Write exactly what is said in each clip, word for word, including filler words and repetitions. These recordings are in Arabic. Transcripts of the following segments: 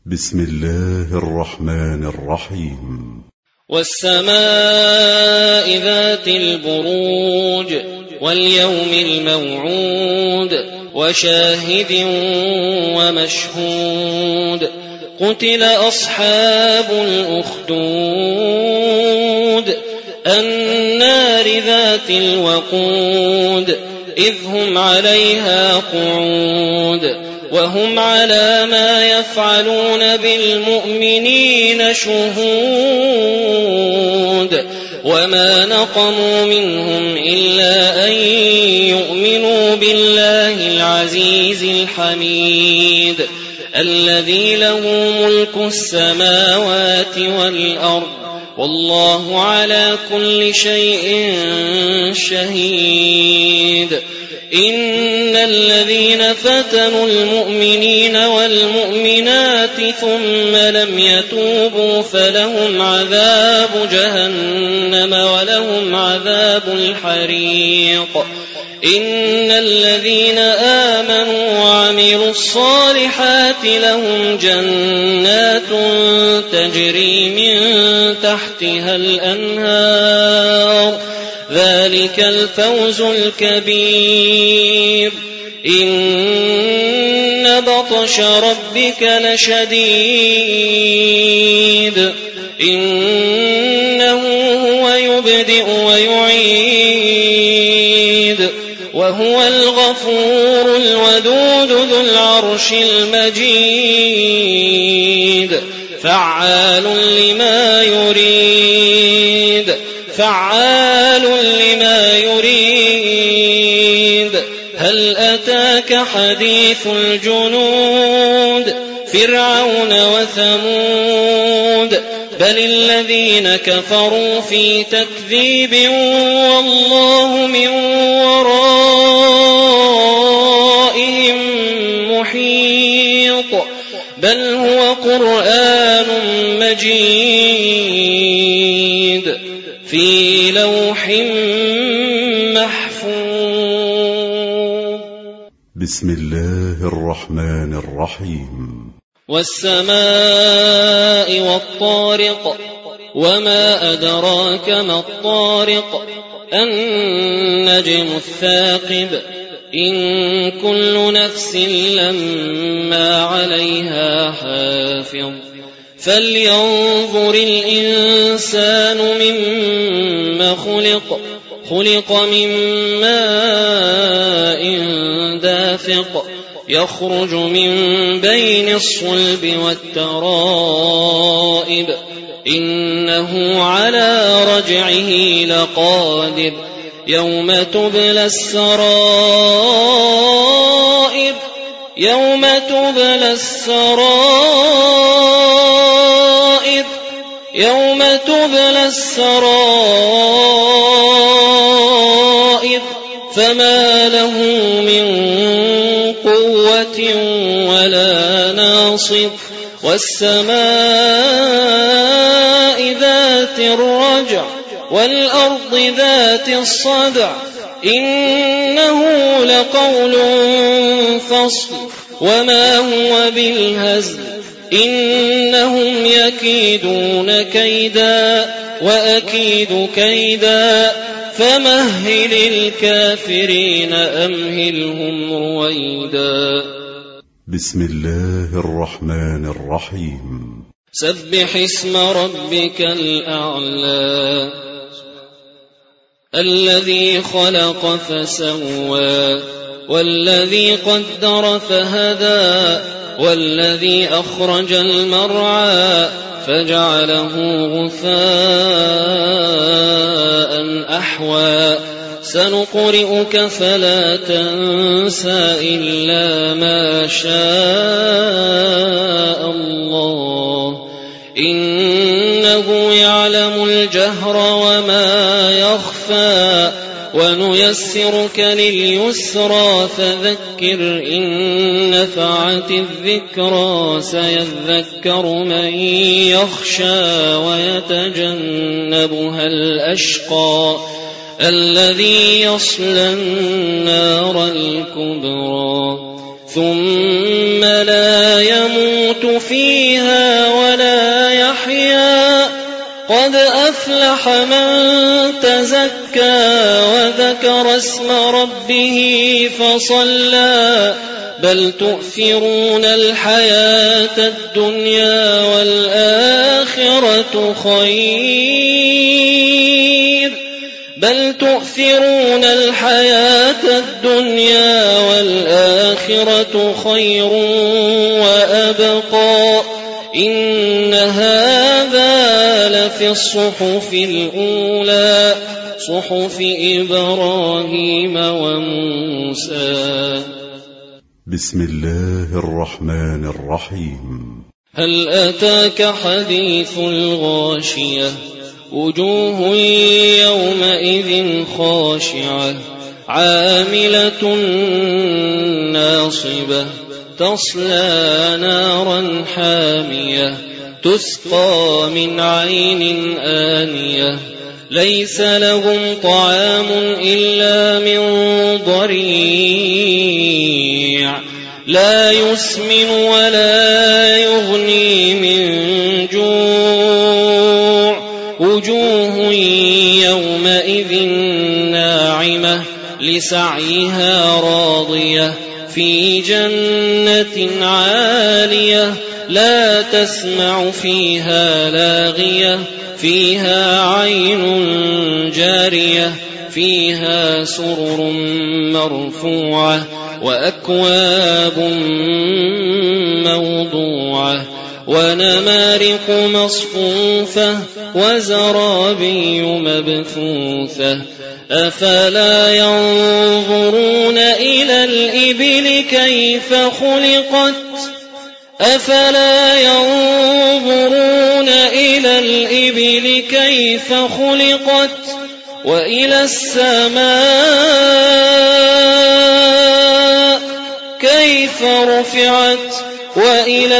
بسم الله الرحمن الرحيم. والسماء ذات البروج واليوم الموعود وشاهد ومشهود قتل أصحاب الأخدود النار ذات الوقود إذ هم عليها قعود وهم على ما يفعلون بالمؤمنين شهود وما نقموا منهم إلا أن يؤمنوا بالله العزيز الحميد الذي له ملك السماوات والأرض والله على كل شيء شهيد. إن الذين فتنوا المؤمنين والمؤمنات ثم لم يتوبوا فلهم عذاب جهنم ولهم عذاب الحريق. إن الذين آمنوا وعملوا الصالحات لهم جنات تجري من تحتها الأنهار ذلك الفوز الكبير. إن بطش ربك لشديد إنه هو يبدئ ويعيد وهو الغفور الودود ذو العرش المجيد فعال لما يريد فعال لما يريد. هل أتاك حديث الجنود فرعون وثمود بل الذين كفروا في تكذيب والله من ورائهم محيط بل هو قرآن مجيد في لوح محفوظ. بسم الله الرحمن الرحيم. والسماء والطارق وما أدراك ما الطارق النجم الثاقب إن كل نفس لما عليها حافظ فلينظر الإنسان مما خلق خلق من ماء دافق يخرج من بين الصلب والترائب إنه على رجعه لقادر يوم تبلى السرائر يوم تبلى السرائر يوم تبلى السرائر فما له من قوة ولا ناصر. والسماء ذات الرجع والأرض ذات الصدع إنه لقول فصل وما هو بالهزل إنهم يكيدون كيدا وأكيد كيدا فمهل الكافرين أمهلهم رويدا. بسم الله الرحمن الرحيم. سبح اسم ربك الأعلى الذي خلق فسوى والذي قدر فهدى والذي أخرج المرعى فجعله غثاء أحوى سنقرئك فلا تنسى إلا ما شاء الله إنه يعلم الجهر وما يخفى ونيسرك لليسرى فذكر إن نفعت الذكرى سيذكر من يخشى ويتجنبها الأشقى الذي يصلى النار الكبرى ثم لا يموت فيها ولا يحيا قد أفلح من تزكى وذكر اسم ربه فصلى بل تؤثرون الحياة الدنيا والآخرة خير بل تؤثرون الحياة الدنيا والآخرة خير وأبقى إن هذا لفي الصحف الأولى صحف إبراهيم وموسى. بسم الله الرحمن الرحيم. هل أتاك حديث الغاشية وجوه يومئذ خاشعة عاملة ناصبة تصلى نارا حامية تسقى من عين آنية ليس لهم طعام إلا من ضريع لا يسمن ولا يغني من جوع وجوه يومئذ ناعمة لسعيها راضية في جنة عالية لا تسمع فيها لاغية فيها عين جارية فيها سرر مرفوعة وأكواب موضوعة ونمارق مصفوفة وزرابي مبثوثة أفلا ينظرون إلى الإبل كيف خلقت أفلا ينظرون إلى الإبل كيف خلقت وإلى السماء كيف رفعت وإلى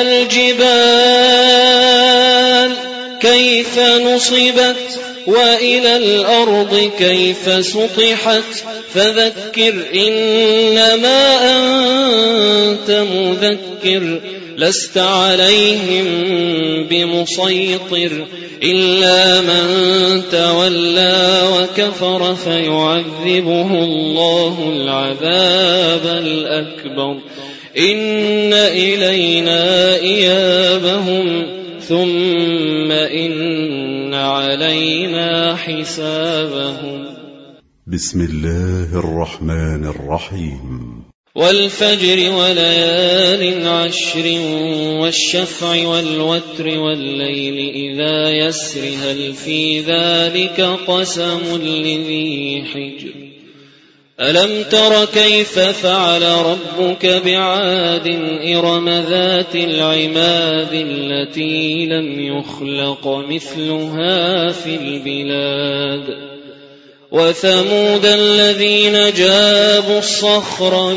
الجبال كيف نصبت وإلى الأرض كيف سطحت فذكر إنما أنت مذكر لست عليهم بمسيطر إلا من تولى وكفر فيعذبه الله العذاب الأكبر إن إلينا إيابهم ثم إن علينا حسابهم. بسم الله الرحمن الرحيم. والفجر وليال عشر والشفع والوتر والليل إذا يسر هل في ذلك قسم لذي حجر ألم تر كيف فعل ربك بعاد إرم ذات العماد التي لم يخلق مثلها في البلاد وثمود الذين جابوا الصخر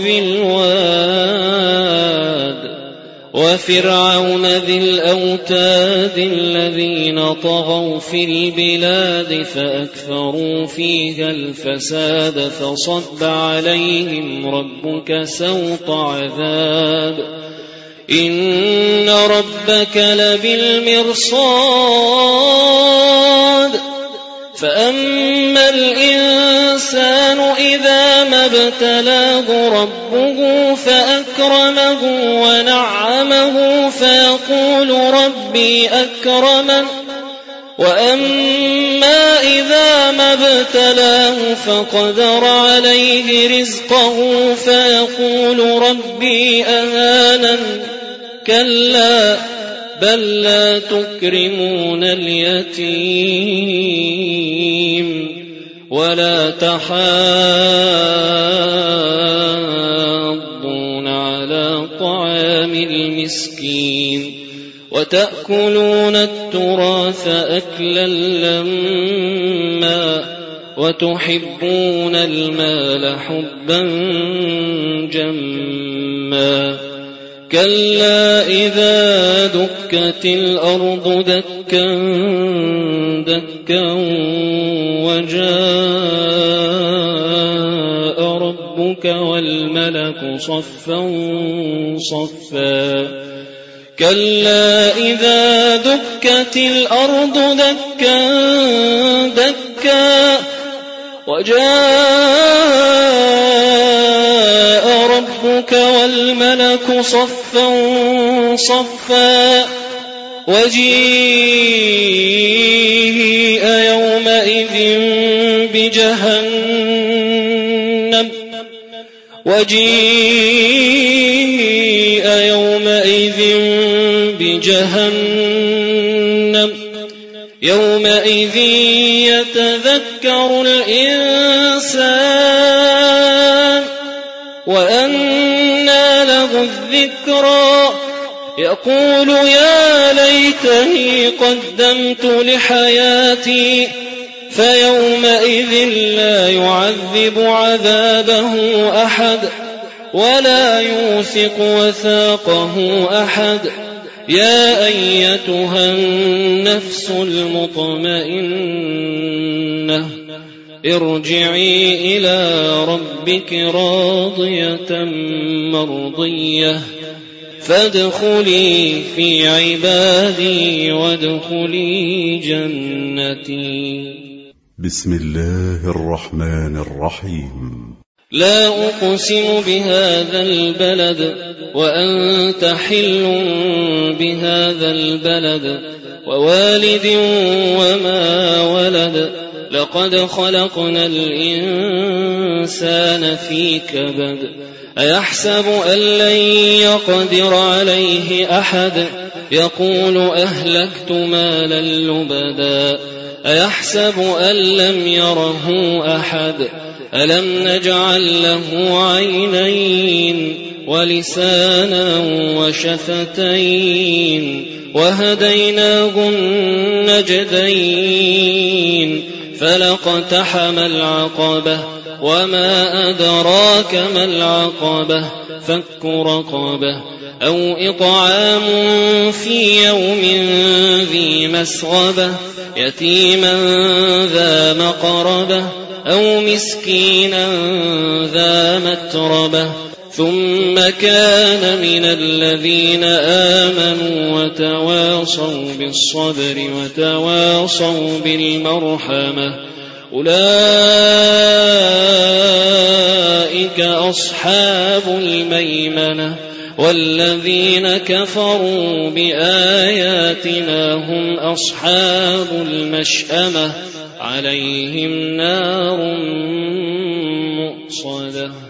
بالواد وفرعون ذي الأوتاد الذين طغوا في البلاد فأكثروا فيها الفساد فصب عليهم ربك سوط عذاب إن ربك لبالمرصاد فأما الإنسان إذا ما ابتلاه ربه فأكرمه ونعمه فيقول ربي أكرمن وأما إذا ما ابتلاه فقدر عليه رزقه فيقول ربي أهانن كلا بل لا تكرمون اليتيم ولا تحاضون على طعام المسكين وتأكلون التراث أكلا لما وتحبون المال حبا جما كلا إذا دكت الأرض دكا دكا وجاء ربك ربك والملك صفا صفا كلا إذا دكت الأرض دكا دكا وجاء ربك والملك صفا صفا وجيء يومئذ بجهنم وجيء يومئذ بجهنم يومئذ يتذكر الإنسان وأنى له الذكرى يقول يا ليتني قدمت لحياتي فيومئذ لا يعذب عذابه أحد ولا يوثق وثاقه أحد يا أيتها النفس المطمئنة ارجعي إلى ربك راضية مرضية فادخلي في عبادي وادخلي جنتي. بسم الله الرحمن الرحيم. لا أقسم بهذا البلد وأنت حل بهذا البلد ووالد وما ولد لقد خلقنا الإنسان في كبد أيحسب أن لن يقدر عليه أحد يقول أهلكت مالا لبدا أيحسب أن لم يره أحد ألم نجعل له عينين ولسانا وشفتين وهديناه النجدين فلاقتحم العقبة وما أدراك ما العقبة فك رقبة أو إطعام في يوم ذي مسغبة يتيما ذا مقربة أو مسكينا ذا متربة ثم كان من الذين آمنوا وتواصوا بالصبر وتواصوا بالمرحمة أولئك أصحاب الميمنة والذين كفروا بآياتنا هم أصحاب المشأمة عليهم نار مؤصدة.